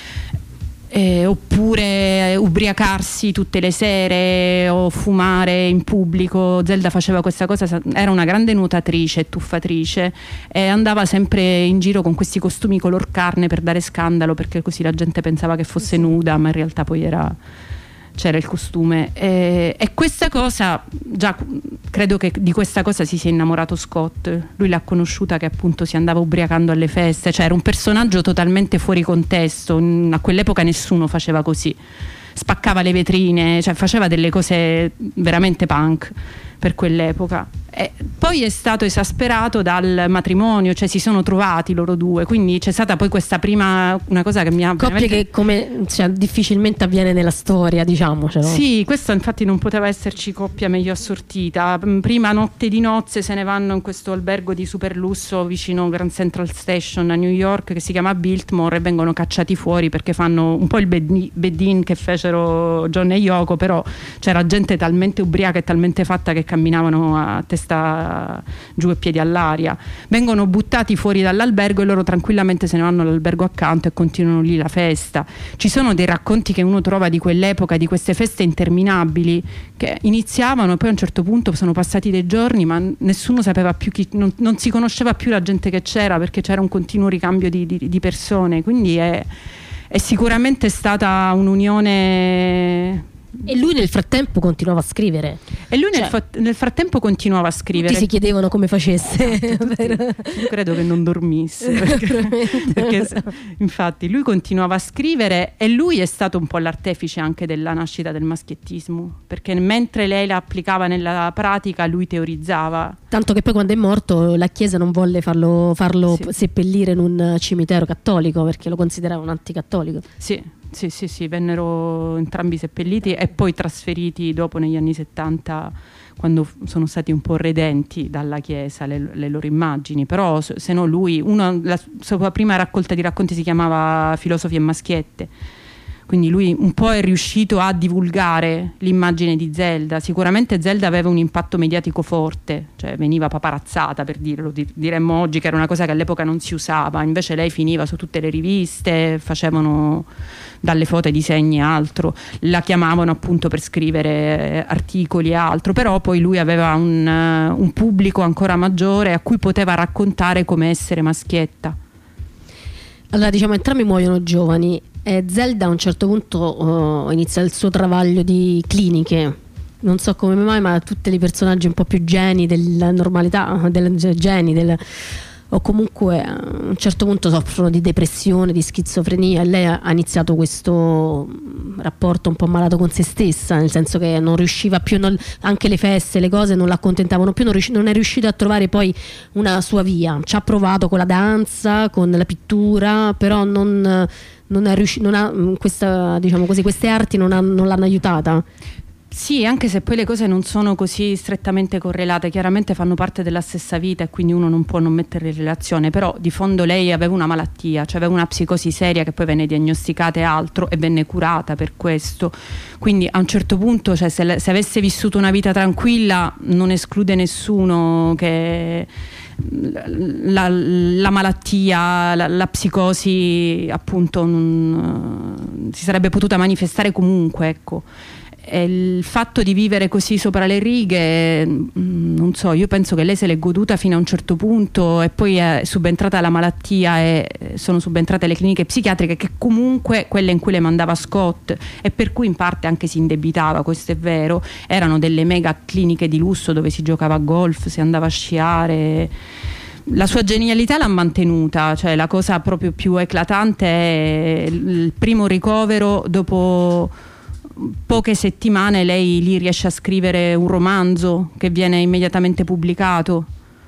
Eh, oppure ubriacarsi tutte le sere o fumare in pubblico. Zelda faceva questa cosa, era una grande nuotatrice e tuffatrice e andava sempre in giro con questi costumi color carne per dare scandalo, perché così la gente pensava che fosse nuda, ma in realtà poi era c'era il costume, e, e questa cosa, già credo che di questa cosa si sia innamorato Scott. Lui l'ha conosciuta che appunto si andava ubriacando alle feste, cioè era un personaggio totalmente fuori contesto. A quell'epoca nessuno faceva così, spaccava le vetrine, cioè faceva delle cose veramente punk per quell'epoca. E poi è stato esasperato dal matrimonio, cioè si sono trovati loro due, quindi c'è stata poi questa prima, una cosa che mi ha coppia veramente... che come cioè, difficilmente avviene nella storia, diciamocelo. Sì, questa infatti non poteva esserci coppia meglio assortita. Prima notte di nozze se ne vanno in questo albergo di super lusso vicino Grand Central Station a New York, che si chiama Biltmore, e vengono cacciati fuori perché fanno un po' il bed-in che fecero John e Yoko, però c'era gente talmente ubriaca e talmente fatta che camminavano a testa giù e piedi all'aria. Vengono buttati fuori dall'albergo e loro tranquillamente se ne vanno all'albergo accanto e continuano lì la festa. Ci sono dei racconti che uno trova di quell'epoca, di queste feste interminabili che iniziavano e poi a un certo punto sono passati dei giorni ma nessuno sapeva più chi, non, non si conosceva più la gente che c'era, perché c'era un continuo ricambio di, di, di persone, quindi è, è sicuramente stata un'unione. E lui nel frattempo continuava a scrivere. E lui cioè, nel, fa- nel frattempo continuava a scrivere. Tutti si chiedevano come facesse. Esatto, io credo che non dormisse. Perché, perché, infatti lui continuava a scrivere e lui è stato un po' l'artefice anche della nascita del maschiettismo, perché mentre lei la applicava nella pratica lui teorizzava. Tanto che poi quando è morto la Chiesa non volle farlo, farlo sì. seppellire in un cimitero cattolico perché lo considerava un anticattolico. Sì. Sì, sì, sì, vennero entrambi seppelliti e poi trasferiti dopo negli anni settanta, quando sono stati un po' redenti dalla Chiesa le, le loro immagini. Però se no lui, uno, la sua prima raccolta di racconti si chiamava Filosofi e maschiette, quindi lui un po' è riuscito a divulgare l'immagine di Zelda. Sicuramente Zelda aveva un impatto mediatico forte, cioè veniva paparazzata, per dirlo, diremmo oggi che era una cosa che all'epoca non si usava, invece lei finiva su tutte le riviste, facevano dalle foto ai disegni e altro, la chiamavano appunto per scrivere articoli e altro, però poi lui aveva un, un pubblico ancora maggiore a cui poteva raccontare come essere maschietta. Allora diciamo entrambi muoiono giovani. Eh, Zelda a un certo punto uh, inizia il suo travaglio di cliniche, non so come mai, ma tutti i personaggi un po' più geni della normalità, del, geni del, o comunque a un certo punto soffrono di depressione, di schizofrenia, e lei ha, ha iniziato questo rapporto un po' malato con se stessa, nel senso che non riusciva più, non, anche le feste, le cose non l'accontentavano più, non, riusci, non è riuscita a trovare poi una sua via. Ci ha provato con la danza, con la pittura, però non non è riuscito, non ha questa, diciamo così, queste arti non, ha, non l'hanno aiutata. Sì, anche se poi le cose non sono così strettamente correlate, chiaramente fanno parte della stessa vita e quindi uno non può non metterle in relazione, però di fondo lei aveva una malattia, cioè aveva una psicosi seria che poi venne diagnosticata e altro e venne curata per questo, quindi a un certo punto, cioè, se, se avesse vissuto una vita tranquilla non esclude nessuno che la, la malattia, la, la psicosi appunto non, si sarebbe potuta manifestare comunque, ecco. E il fatto di vivere così sopra le righe, non so, io penso che lei se l'è goduta fino a un certo punto e poi è subentrata la malattia e sono subentrate le cliniche psichiatriche, che comunque quelle in cui le mandava Scott e per cui in parte anche si indebitava, questo è vero, erano delle mega cliniche di lusso dove si giocava a golf, si andava a sciare. La sua genialità l'ha mantenuta, cioè la cosa proprio più eclatante è il primo ricovero. Dopo poche settimane lei lì riesce a scrivere un romanzo che viene immediatamente pubblicato,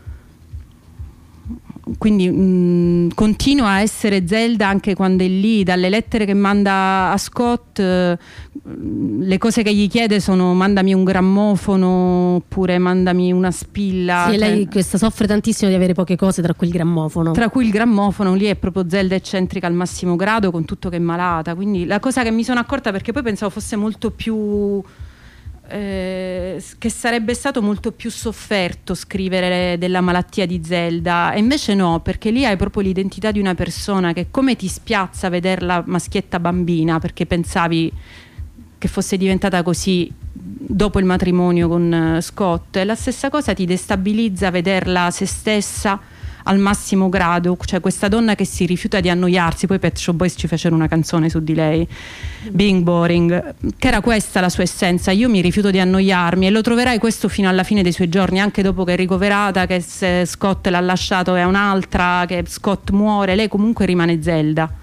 quindi mh, continua a essere Zelda anche quando è lì. Dalle lettere che manda a Scott, eh, le cose che gli chiede sono: mandami un grammofono oppure mandami una spilla. Sì, cioè, lei questa soffre tantissimo di avere poche cose, tra cui il grammofono. Tra cui il grammofono, lì è proprio Zelda eccentrica al massimo grado, con tutto che è malata. Quindi la cosa che mi sono accorta, perché poi pensavo fosse molto più eh, che sarebbe stato molto più sofferto scrivere della malattia di Zelda, e invece no, perché lì hai proprio l'identità di una persona che come ti spiazza vederla maschietta bambina, perché pensavi che fosse diventata così dopo il matrimonio con Scott, e la stessa cosa ti destabilizza vederla se stessa al massimo grado, cioè questa donna che si rifiuta di annoiarsi. Poi Pet Shop Boys ci fecero una canzone su di lei, Being Boring, che era questa la sua essenza: io mi rifiuto di annoiarmi, e lo troverai questo fino alla fine dei suoi giorni, anche dopo che è ricoverata, che se Scott l'ha lasciato è un'altra, che Scott muore, lei comunque rimane Zelda.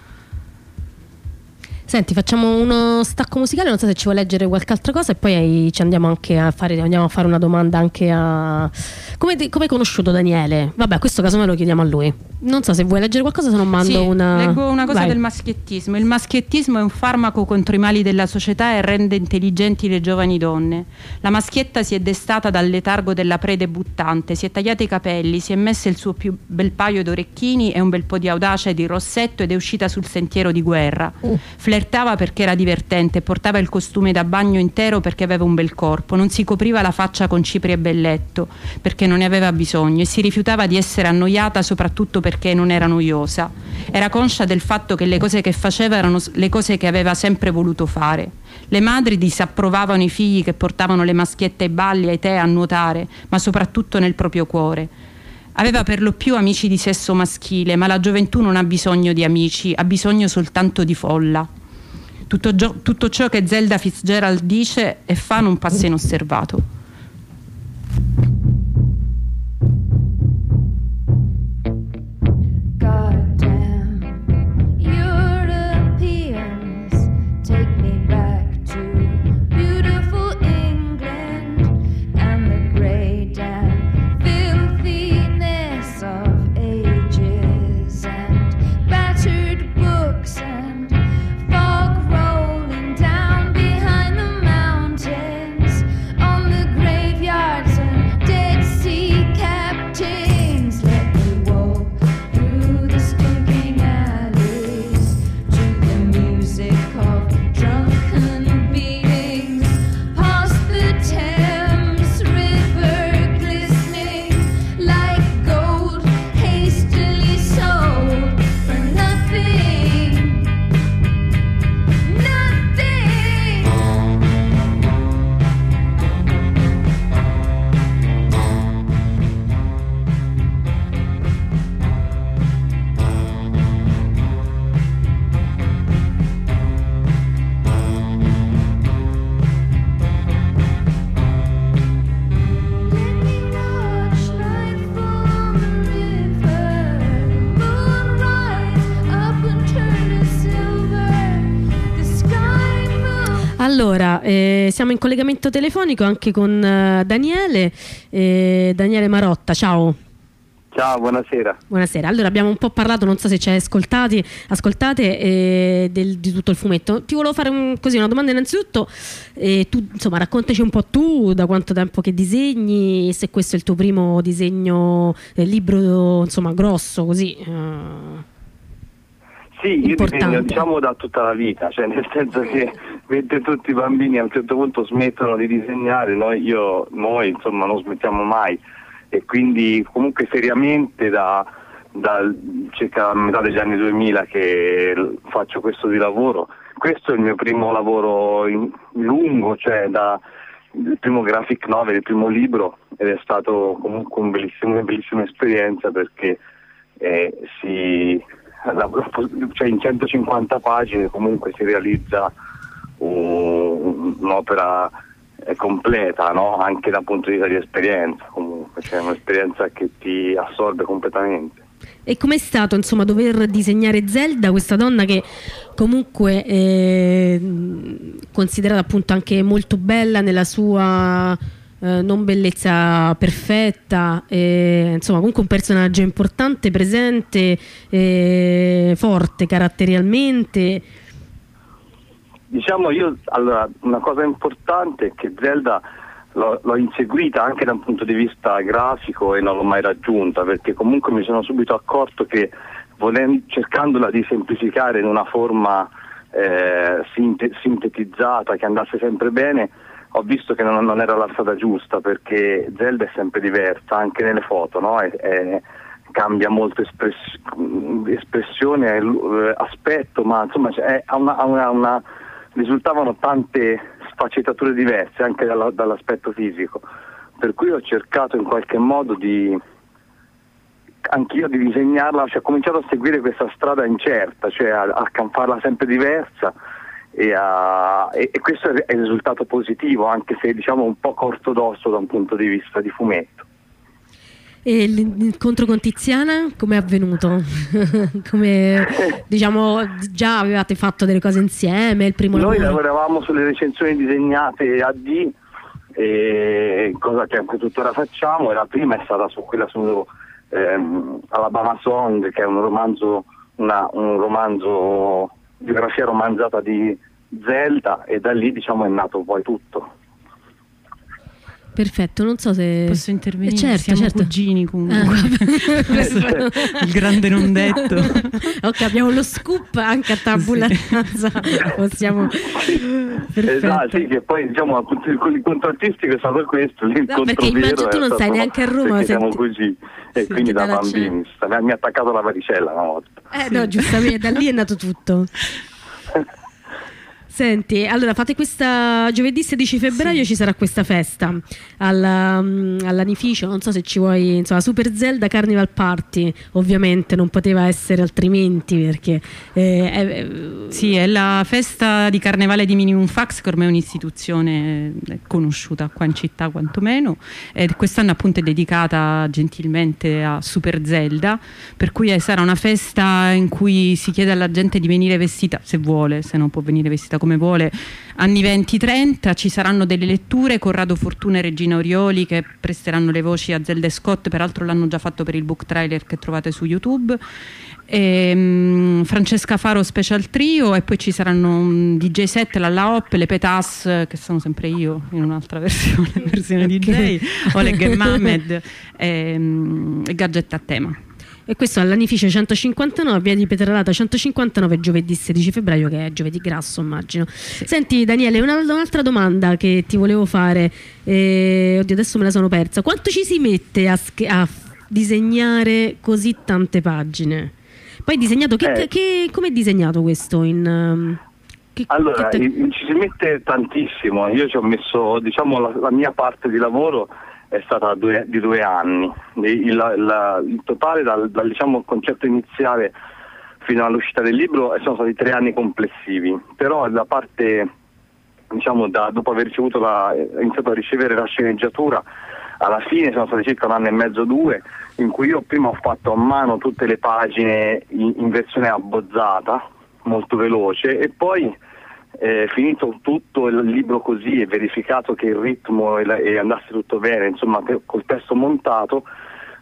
Senti, facciamo uno stacco musicale, non so se ci vuoi leggere qualche altra cosa e poi ci andiamo anche a fare, andiamo a fare una domanda anche a... Come, come hai conosciuto Daniele? Vabbè, a questo caso me lo chiediamo a lui. Non so se vuoi leggere qualcosa, se non mando sì, una... leggo una cosa Vai. del maschiettismo. Il maschiettismo è un farmaco contro i mali della società e rende intelligenti le giovani donne. La maschietta si è destata dal letargo della predebuttante, si è tagliata i capelli, si è messa il suo più bel paio d'orecchini e un bel po' di audacia e di rossetto ed è uscita sul sentiero di guerra. Uh. Flirtava perché era divertente, portava il costume da bagno intero perché aveva un bel corpo, non si copriva la faccia con cipri e belletto perché non ne aveva bisogno, e si rifiutava di essere annoiata soprattutto perché non era noiosa. Era conscia del fatto che le cose che faceva erano le cose che aveva sempre voluto fare. Le madri disapprovavano i figli che portavano le maschiette ai balli, ai tè, a nuotare, ma soprattutto nel proprio cuore. Aveva per lo più amici di sesso maschile, ma la gioventù non ha bisogno di amici, ha bisogno soltanto di folla. Tutto, gio- tutto ciò che Zelda Fitzgerald dice e fa non passa inosservato. Allora, eh, siamo in collegamento telefonico anche con uh, Daniele, eh, Daniele Marotta, ciao. Ciao, buonasera. Buonasera. Allora abbiamo un po' parlato, non so se ci hai ascoltati, ascoltate eh, del, di tutto il fumetto. Ti volevo fare un, così una domanda innanzitutto. Eh, tu insomma raccontaci un po' tu da quanto tempo che disegni, se questo è il tuo primo disegno, eh, libro insomma grosso così. Eh, sì, io importante. disegno diciamo da tutta la vita, cioè nel senso che mentre tutti i bambini a un certo punto smettono di disegnare, noi, io, noi insomma non smettiamo mai. E quindi comunque seriamente da, da circa metà degli anni duemila che faccio questo di lavoro. Questo è il mio primo lavoro in, lungo, cioè da, il primo graphic novel, il primo libro, ed è stato comunque un bellissimo, una bellissima esperienza perché eh, si, la, cioè in centocinquanta pagine comunque si realizza un, un'opera completa, no? Anche dal punto di vista di esperienza, comunque c'è cioè un'esperienza che ti assorbe completamente. E com'è stato insomma dover disegnare Zelda, questa donna che comunque è considerata appunto anche molto bella nella sua eh, non bellezza perfetta, eh, insomma comunque un personaggio importante, presente, eh, forte caratterialmente. Diciamo io, allora, una cosa importante è che Zelda l'ho, l'ho inseguita anche da un punto di vista grafico e non l'ho mai raggiunta, perché comunque mi sono subito accorto che volendo, cercandola di semplificare in una forma eh, sinte, sintetizzata che andasse sempre bene, ho visto che non, non era la strada giusta, perché Zelda è sempre diversa anche nelle foto, no? È, è, cambia molto espress, espressione, eh, aspetto, ma insomma è, ha una, ha una, una risultavano tante sfaccettature diverse anche dalla, dall'aspetto fisico, per cui ho cercato in qualche modo di anch'io di disegnarla, cioè ho cominciato a seguire questa strada incerta, cioè a, a farla sempre diversa e, a, e, e questo è il risultato positivo, anche se diciamo un po' ortodosso da un punto di vista di fumetto. E l'incontro con Tiziana come è avvenuto? Come diciamo già avevate fatto delle cose insieme? Il primo Noi lavoro? lavoravamo sulle recensioni disegnate A D, e cosa che anche tuttora facciamo, e la prima è stata su quella su ehm, Alabama Song, che è un romanzo, una, un romanzo, biografia romanzata di Zelda, e da lì diciamo è nato poi tutto. Perfetto, non so se posso intervenire, eh certo, siamo certo. cugini comunque. Ah. Il grande non detto. Ok, abbiamo lo scoop anche a tabula rasa. Possiamo perfetto. Esatto, sì, che poi diciamo l'incontro artistico è stato questo, l'incontro no, perché immagino tu non stai neanche a Roma, siamo così e sì, quindi da bambini mi, mi ha attaccato la varicella una volta. Eh sì. No, giustamente da lì è nato tutto. Senti, allora fate questa giovedì sedici febbraio, sì. Ci sarà questa festa alla, um, all'Anificio, non so se ci vuoi, insomma, Super Zelda Carnival Party, ovviamente non poteva essere altrimenti perché eh, è, sì, è la festa di carnevale di Minimum Fax, che ormai è un'istituzione conosciuta qua in città quantomeno, e quest'anno appunto è dedicata gentilmente a Super Zelda, per cui è, sarà una festa in cui si chiede alla gente di venire vestita, se vuole, se non può venire vestita come come vuole, anni venti trenta. Ci saranno delle letture, Corrado Fortuna e Regina Orioli che presteranno le voci a Zelda e Scott, peraltro l'hanno già fatto per il book trailer che trovate su YouTube, e, um, Francesca Faro Special Trio, e poi ci saranno um, D J set, Lalla Hop, le Petas, che sono sempre io in un'altra versione, versione D J, Oleg e Mamed, e, um, e Gadget a tema. E questo all'Anificio centocinquantanove, via di Petralata centocinquantanove, giovedì sedici febbraio, che è giovedì grasso immagino. Sì. Senti Daniele, una, un'altra domanda che ti volevo fare, eh, oddio adesso me la sono persa, quanto ci si mette a, a disegnare così tante pagine? Poi disegnato, che, eh. che, come è disegnato questo? In, um, che, allora, che te... ci si mette tantissimo, io ci ho messo diciamo la, la mia parte di lavoro è stata due, di due anni, il, la, il totale dal, dal diciamo, concetto iniziale fino all'uscita del libro sono stati tre anni complessivi, però la parte diciamo da, dopo aver ricevuto la, iniziato a ricevere la sceneggiatura, alla fine sono stati circa un anno e mezzo, due, in cui io prima ho fatto a mano tutte le pagine in, in versione abbozzata, molto veloce, e poi Eh, finito tutto il libro così e verificato che il ritmo e, la, e andasse tutto bene, insomma col testo montato,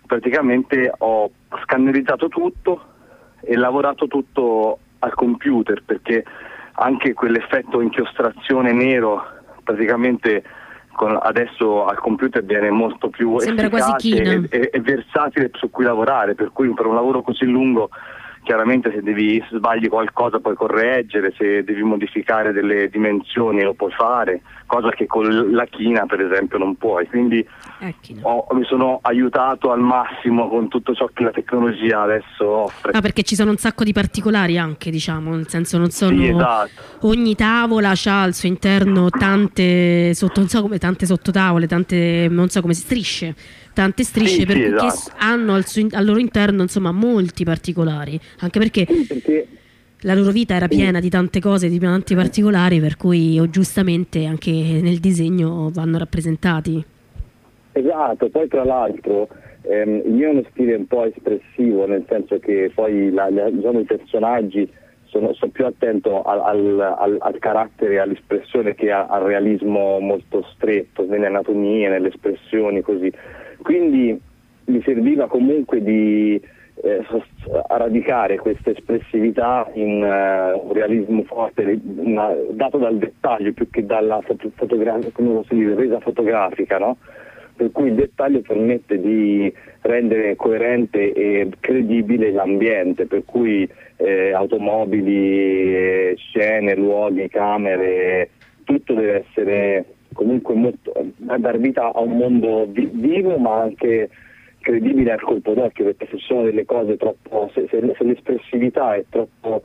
praticamente ho scannerizzato tutto e lavorato tutto al computer, perché anche quell'effetto inchiostrazione nero praticamente con, adesso al computer viene molto più Sembra quasi efficace e, e, e versatile su cui lavorare, per cui per un lavoro così lungo chiaramente se devi sbagli qualcosa puoi correggere, se devi modificare delle dimensioni lo puoi fare, cosa che con la china per esempio non puoi, quindi ho, mi sono aiutato al massimo con tutto ciò che la tecnologia adesso offre. Ah, perché ci sono un sacco di particolari anche, diciamo, nel senso non sono sì, esatto. Ogni tavola ha al suo interno tante sotto, non so come tante sottotavole, tante non so come si strisce tante strisce sì, per sì, cui esatto. hanno al, suo, al loro interno insomma molti particolari, anche perché, perché la loro vita era piena di tante cose, di tanti particolari, per cui o giustamente anche nel disegno vanno rappresentati. Esatto, poi tra l'altro ehm, il mio è uno stile un po' espressivo, nel senso che poi la, la, diciamo, i personaggi sono, sono più attento al, al, al, al carattere e all'espressione che a, al realismo molto stretto nelle anatomie, nelle espressioni, così. Quindi mi serviva comunque di eh, radicare questa espressività in uh, un realismo forte, una, dato dal dettaglio più che dalla foto, fotogra- come posso dire, resa fotografica, no? Per cui il dettaglio permette di rendere coerente e credibile l'ambiente, per cui eh, automobili, eh, scene, luoghi, camere, tutto deve essere comunque molto, dar vita a un mondo vi- vivo ma anche credibile al colpo d'occhio, perché se ci sono delle cose troppo, se, se, se l'espressività è troppo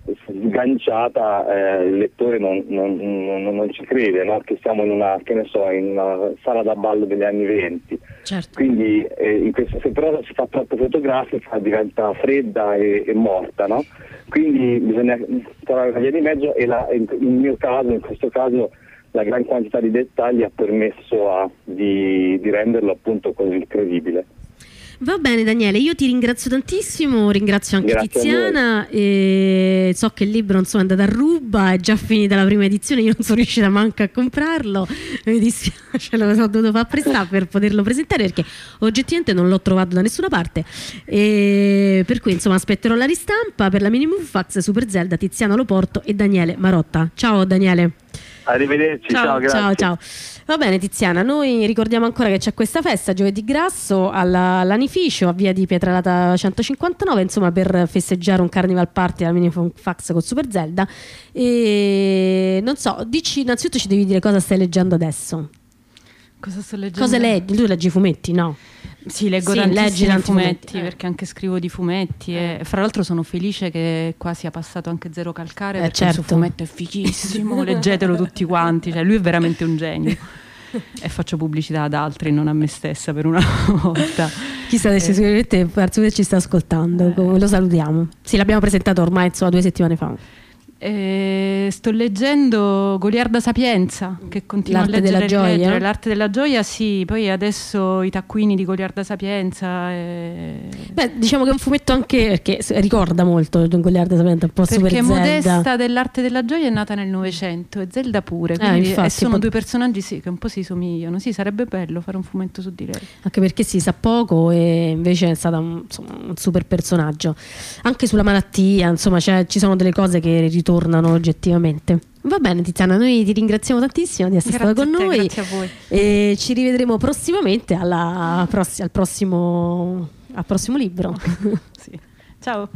sganciata, eh, il lettore non, non, non, non ci crede, no? Che siamo in una, che ne so, in una sala da ballo degli anni venti. Certo. Quindi eh, in questo, se però si fa troppo fotografica diventa fredda e, e morta, no? Quindi bisogna trovare una via di mezzo e la, in, in mio caso, in questo caso, la gran quantità di dettagli ha permesso a, di, di renderlo appunto così credibile. Va bene Daniele, io ti ringrazio tantissimo, ringrazio anche Grazie Tiziana, e so che il libro insomma è andato a ruba, è già finita la prima edizione, io non sono riuscita manco a comprarlo, mi dispiace, lo sono dovuto far prestare per poterlo presentare perché oggettivamente non l'ho trovato da nessuna parte, e per cui insomma aspetterò la ristampa. Per la Minimum Fax, Super Zelda, Tiziana Loporto e Daniele Marotta. Ciao Daniele. Arrivederci, ciao, ciao, grazie. Ciao, ciao. Va bene Tiziana, noi ricordiamo ancora che c'è questa festa giovedì grasso alla, all'Anificio a via di Pietralata centocinquantanove, insomma, per festeggiare un carnival party alla Minimum Fax con Super Zelda. E non so, dici innanzitutto, ci devi dire cosa stai leggendo adesso. Cosa sto leggendo? Cosa leggi? Tu leggi fumetti, no? Sì, leggo sì, tantissimi leggi fumetti, fumetti, eh. perché anche scrivo di fumetti e fra l'altro sono felice che qua sia passato anche Zero Calcare, eh, perché certo. il suo fumetto è fighissimo, leggetelo tutti quanti, cioè lui è veramente un genio. E faccio pubblicità ad altri, non a me stessa per una volta. Chissà adesso eh. sicuramente Arzullo ci sta ascoltando, eh. lo salutiamo. Sì, l'abbiamo presentato ormai insomma due settimane fa. Eh, sto leggendo Goliarda Sapienza, che continuo L'arte a leggere della gioia. leggere. L'arte della gioia, sì, poi adesso i taccuini di Goliarda Sapienza. E... Beh, diciamo che è un fumetto anche perché ricorda molto Goliarda Sapienza, un po' Super perché Zelda. Modesta dell'arte della gioia è nata nel Novecento e Zelda pure, quindi eh, infatti, e sono pot- due personaggi sì, che un po' si somigliano. Sì, sarebbe bello fare un fumetto su di lei, anche perché si sa poco e invece è stata un, insomma, un super personaggio. Anche sulla malattia, insomma, cioè, ci sono delle cose che ritornano oggettivamente. Va bene Tiziana, noi ti ringraziamo tantissimo di essere grazie stata con a te, noi. Grazie a voi. E ci rivedremo prossimamente alla pross- al, prossimo, al prossimo libro. Sì. Ciao.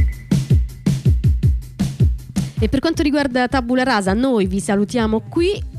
E per quanto riguarda Tabula Rasa, noi vi salutiamo qui